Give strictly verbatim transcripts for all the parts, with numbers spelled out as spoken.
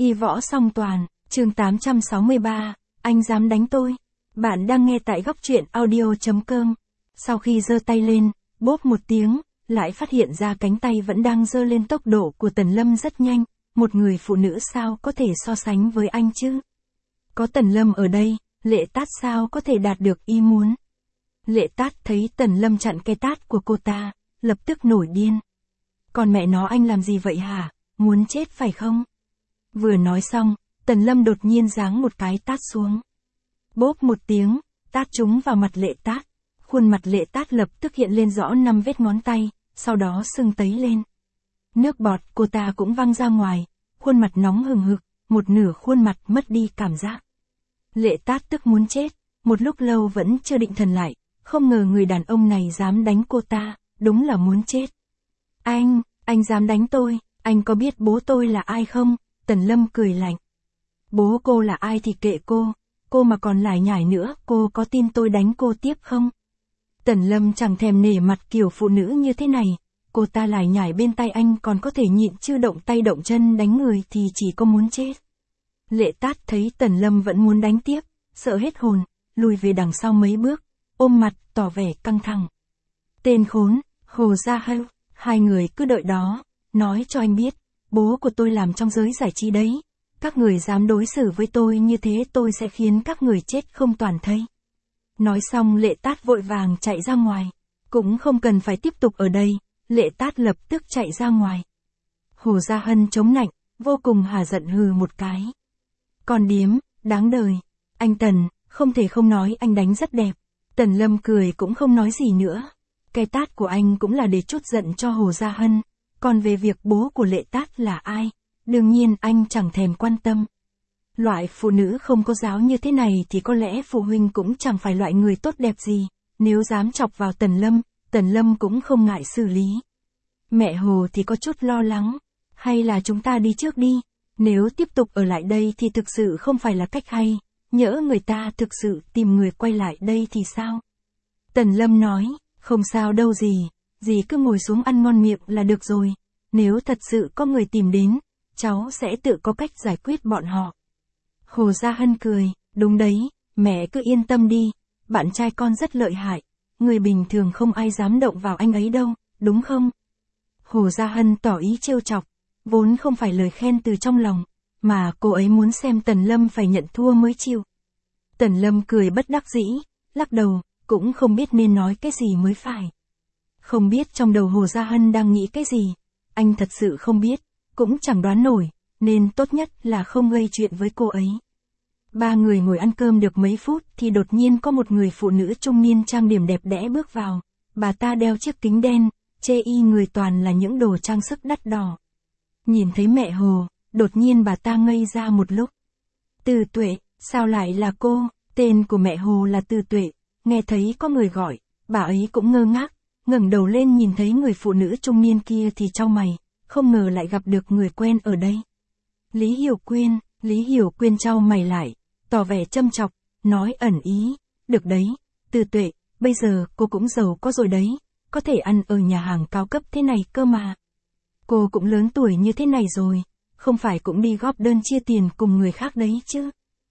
Y võ song toàn, chương tám trăm sáu mươi ba, anh dám đánh tôi. Bạn đang nghe tại góc truyện audio chấm com. Sau khi giơ tay lên, bốp một tiếng, lại phát hiện ra cánh tay vẫn đang giơ lên. Tốc độ của Tần Lâm rất nhanh, một người phụ nữ sao có thể so sánh với anh chứ? Có Tần Lâm ở đây, Lệ Tát sao có thể đạt được ý muốn? Lệ Tát thấy Tần Lâm chặn cái tát của cô ta, lập tức nổi điên. Còn mẹ nó anh làm gì vậy hả? Muốn chết phải không? Vừa nói xong, Tần Lâm đột nhiên giáng một cái tát xuống. Bốp một tiếng, tát trúng vào mặt Lệ Tát. Khuôn mặt Lệ Tát lập tức hiện lên rõ năm vết ngón tay, sau đó sưng tấy lên. Nước bọt cô ta cũng văng ra ngoài, khuôn mặt nóng hừng hực, một nửa khuôn mặt mất đi cảm giác. Lệ Tát tức muốn chết, một lúc lâu vẫn chưa định thần lại, không ngờ người đàn ông này dám đánh cô ta, đúng là muốn chết. Anh, anh dám đánh tôi, anh có biết bố tôi là ai không? Tần Lâm cười lạnh. Bố cô là ai thì kệ cô, cô mà còn lải nhải nữa, cô có tin tôi đánh cô tiếp không? Tần Lâm chẳng thèm nể mặt kiểu phụ nữ như thế này, cô ta lải nhải bên tay anh còn có thể nhịn chứ động tay động chân đánh người thì chỉ có muốn chết. Lệ Tát thấy Tần Lâm vẫn muốn đánh tiếp, sợ hết hồn, lùi về đằng sau mấy bước, ôm mặt, tỏ vẻ căng thẳng. Tên khốn, Hồ Gia Hân, hai người cứ đợi đó, nói cho anh biết, bố của tôi làm trong giới giải trí đấy, các người dám đối xử với tôi như thế tôi sẽ khiến các người chết không toàn thây. Nói xong Lệ Tát vội vàng chạy ra ngoài, cũng không cần phải tiếp tục ở đây, Lệ Tát lập tức chạy ra ngoài. Hồ Gia Hân chống nạnh, vô cùng hả giận hừ một cái. Còn điếm, đáng đời, anh Tần, không thể không nói anh đánh rất đẹp. Tần Lâm cười cũng không nói gì nữa. Cái tát của anh cũng là để trút giận cho Hồ Gia Hân, còn về việc bố của Lệ Tát là ai, đương nhiên anh chẳng thèm quan tâm. Loại phụ nữ không có giáo như thế này thì có lẽ phụ huynh cũng chẳng phải loại người tốt đẹp gì, nếu dám chọc vào Tần Lâm, Tần Lâm cũng không ngại xử lý. Mẹ Hồ thì có chút lo lắng, hay là chúng ta đi trước đi, nếu tiếp tục ở lại đây thì thực sự không phải là cách hay, nhỡ người ta thực sự tìm người quay lại đây thì sao? Tần Lâm nói, không sao đâu dì, dì cứ ngồi xuống ăn ngon miệng là được rồi, nếu thật sự có người tìm đến, cháu sẽ tự có cách giải quyết bọn họ. Hồ Gia Hân cười, đúng đấy, mẹ cứ yên tâm đi, bạn trai con rất lợi hại, người bình thường không ai dám động vào anh ấy đâu, đúng không? Hồ Gia Hân tỏ ý trêu chọc, vốn không phải lời khen từ trong lòng, mà cô ấy muốn xem Tần Lâm phải nhận thua mới chịu. Tần Lâm cười bất đắc dĩ, lắc đầu, cũng không biết nên nói cái gì mới phải. Không biết trong đầu Hồ Gia Hân đang nghĩ cái gì, anh thật sự không biết, cũng chẳng đoán nổi, nên tốt nhất là không gây chuyện với cô ấy. Ba người ngồi ăn cơm được mấy phút thì đột nhiên có một người phụ nữ trung niên trang điểm đẹp đẽ bước vào, bà ta đeo chiếc kính đen, chê y người toàn là những đồ trang sức đắt đỏ. Nhìn thấy mẹ Hồ, đột nhiên bà ta ngây ra một lúc. Từ Tuệ, sao lại là cô? Tên của mẹ Hồ là Từ Tuệ, nghe thấy có người gọi, bà ấy cũng ngơ ngác, ngẩng đầu lên nhìn thấy người phụ nữ trung niên kia thì chau mày, không ngờ lại gặp được người quen ở đây. Lý Hiểu Quyên, Lý Hiểu Quyên chau mày lại, tỏ vẻ châm chọc, nói ẩn ý, được đấy, Từ Tuệ, bây giờ cô cũng giàu có rồi đấy, có thể ăn ở nhà hàng cao cấp thế này cơ mà. Cô cũng lớn tuổi như thế này rồi, không phải cũng đi góp đơn chia tiền cùng người khác đấy chứ.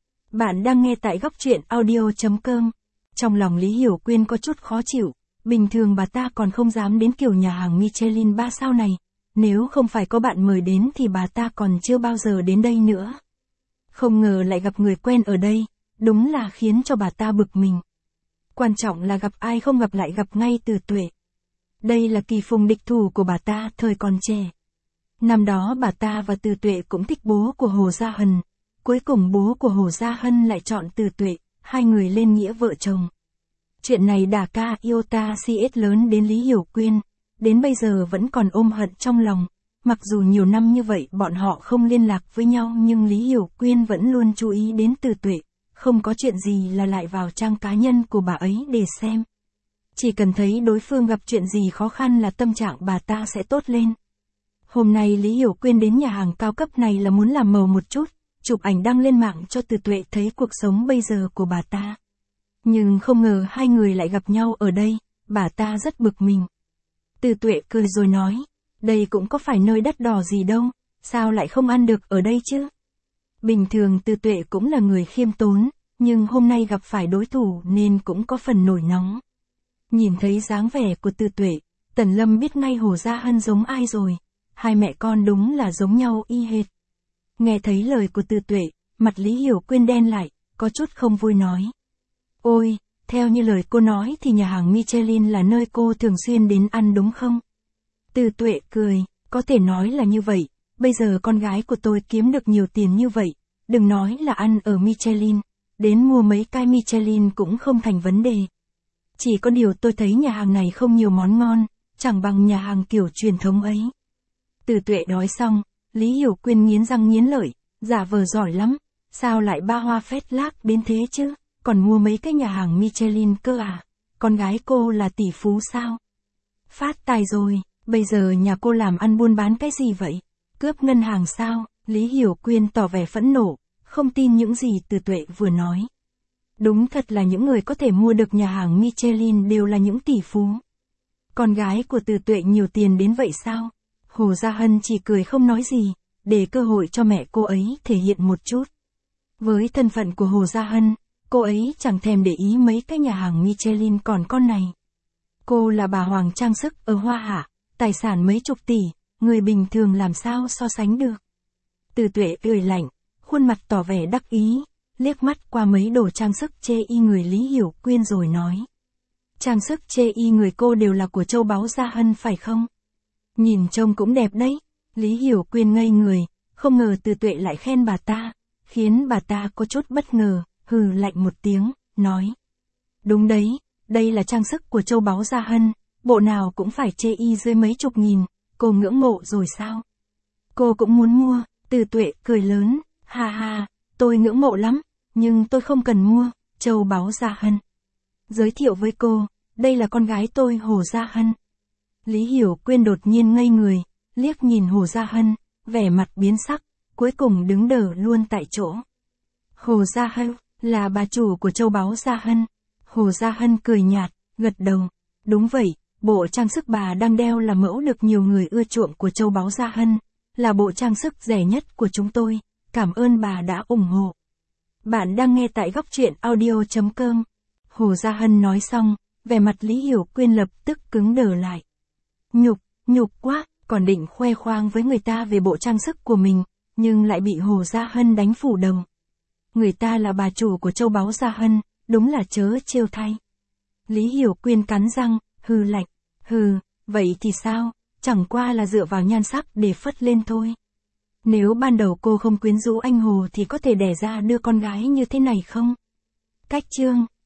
Bạn đang nghe tại góc truyện audio chấm com. Trong lòng Lý Hiểu Quyên có chút khó chịu, bình thường bà ta còn không dám đến kiểu nhà hàng Michelin ba sao này, nếu không phải có bạn mời đến thì bà ta còn chưa bao giờ đến đây nữa. Không ngờ lại gặp người quen ở đây, đúng là khiến cho bà ta bực mình. Quan trọng là gặp ai không gặp lại gặp ngay Từ Tuệ. Đây là kỳ phùng địch thủ của bà ta thời còn trẻ. Năm đó bà ta và Từ Tuệ cũng thích bố của Hồ Gia Hân, cuối cùng bố của Hồ Gia Hân lại chọn Từ Tuệ, hai người lên nghĩa vợ chồng. Chuyện này đả ca iota cs lớn đến Lý Hiểu Quyên, đến bây giờ vẫn còn ôm hận trong lòng. Mặc dù nhiều năm như vậy bọn họ không liên lạc với nhau nhưng Lý Hiểu Quyên vẫn luôn chú ý đến Từ Tuệ, không có chuyện gì là lại vào trang cá nhân của bà ấy để xem. Chỉ cần thấy đối phương gặp chuyện gì khó khăn là tâm trạng bà ta sẽ tốt lên. Hôm nay Lý Hiểu Quyên đến nhà hàng cao cấp này là muốn làm màu một chút, chụp ảnh đăng lên mạng cho Từ Tuệ thấy cuộc sống bây giờ của bà ta. Nhưng không ngờ hai người lại gặp nhau ở đây, bà ta rất bực mình. Từ Tuệ cười rồi nói, đây cũng có phải nơi đắt đỏ gì đâu, sao lại không ăn được ở đây chứ? Bình thường Từ Tuệ cũng là người khiêm tốn, nhưng hôm nay gặp phải đối thủ nên cũng có phần nổi nóng. Nhìn thấy dáng vẻ của Từ Tuệ, Tần Lâm biết ngay Hồ Gia Hân giống ai rồi. Hai mẹ con đúng là giống nhau y hệt. Nghe thấy lời của Từ Tuệ, mặt Lý Hiểu Quyên đen lại, có chút không vui nói. Ôi, theo như lời cô nói thì nhà hàng Michelin là nơi cô thường xuyên đến ăn đúng không? Từ Tuệ cười, có thể nói là như vậy, bây giờ con gái của tôi kiếm được nhiều tiền như vậy, đừng nói là ăn ở Michelin, đến mua mấy cái Michelin cũng không thành vấn đề. Chỉ có điều tôi thấy nhà hàng này không nhiều món ngon, chẳng bằng nhà hàng kiểu truyền thống ấy. Từ Tuệ nói xong, Lý Hiểu Quyên nghiến răng nghiến lợi, giả vờ giỏi lắm, sao lại ba hoa phét lác đến thế chứ, còn mua mấy cái nhà hàng Michelin cơ à, con gái cô là tỷ phú sao? Phát tài rồi, bây giờ nhà cô làm ăn buôn bán cái gì vậy? Cướp ngân hàng sao? Lý Hiểu Quyên tỏ vẻ phẫn nộ, không tin những gì Từ Tuệ vừa nói. Đúng thật là những người có thể mua được nhà hàng Michelin đều là những tỷ phú. Con gái của Từ Tuệ nhiều tiền đến vậy sao? Hồ Gia Hân chỉ cười không nói gì, để cơ hội cho mẹ cô ấy thể hiện một chút. Với thân phận của Hồ Gia Hân, cô ấy chẳng thèm để ý mấy cái nhà hàng Michelin còn con này. Cô là bà Hoàng trang sức ở Hoa Hạ, tài sản mấy chục tỷ, người bình thường làm sao so sánh được. Từ Tuệ cười lạnh, khuôn mặt tỏ vẻ đắc ý, liếc mắt qua mấy đồ trang sức chê y người Lý Hiểu Quyên rồi nói. Trang sức chê y người cô đều là của châu báu Gia Hân phải không? Nhìn trông cũng đẹp đấy. Lý Hiểu Quyên ngây người, không ngờ Từ Tuệ lại khen bà ta, khiến bà ta có chút bất ngờ, hừ lạnh một tiếng, nói. Đúng đấy, đây là trang sức của châu báu Gia Hân, bộ nào cũng phải chê y dưới mấy chục nghìn, cô ngưỡng mộ rồi sao? Cô cũng muốn mua. Từ Tuệ cười lớn, ha ha, tôi ngưỡng mộ lắm, nhưng tôi không cần mua, châu báu Gia Hân. Giới thiệu với cô, đây là con gái tôi Hồ Gia Hân. Lý Hiểu Quyên đột nhiên ngây người, liếc nhìn Hồ Gia Hân, vẻ mặt biến sắc, cuối cùng đứng đờ luôn tại chỗ. Hồ Gia Hân, là bà chủ của châu báu Gia Hân. Hồ Gia Hân cười nhạt, gật đầu. Đúng vậy, bộ trang sức bà đang đeo là mẫu được nhiều người ưa chuộng của châu báu Gia Hân, là bộ trang sức rẻ nhất của chúng tôi, cảm ơn bà đã ủng hộ. Bạn đang nghe tại góc truyện audio chấm com. Hồ Gia Hân nói xong, vẻ mặt Lý Hiểu Quyên lập tức cứng đờ lại. Nhục, nhục quá, còn định khoe khoang với người ta về bộ trang sức của mình, nhưng lại bị Hồ Gia Hân đánh phủ đầu. Người ta là bà chủ của châu báu Gia Hân, đúng là chớ trêu thay. Lý Hiểu Quyên cắn răng, hừ lạnh, hừ, vậy thì sao, chẳng qua là dựa vào nhan sắc để phất lên thôi. Nếu ban đầu cô không quyến rũ anh Hồ thì có thể đẻ ra đưa con gái như thế này không? Cách chương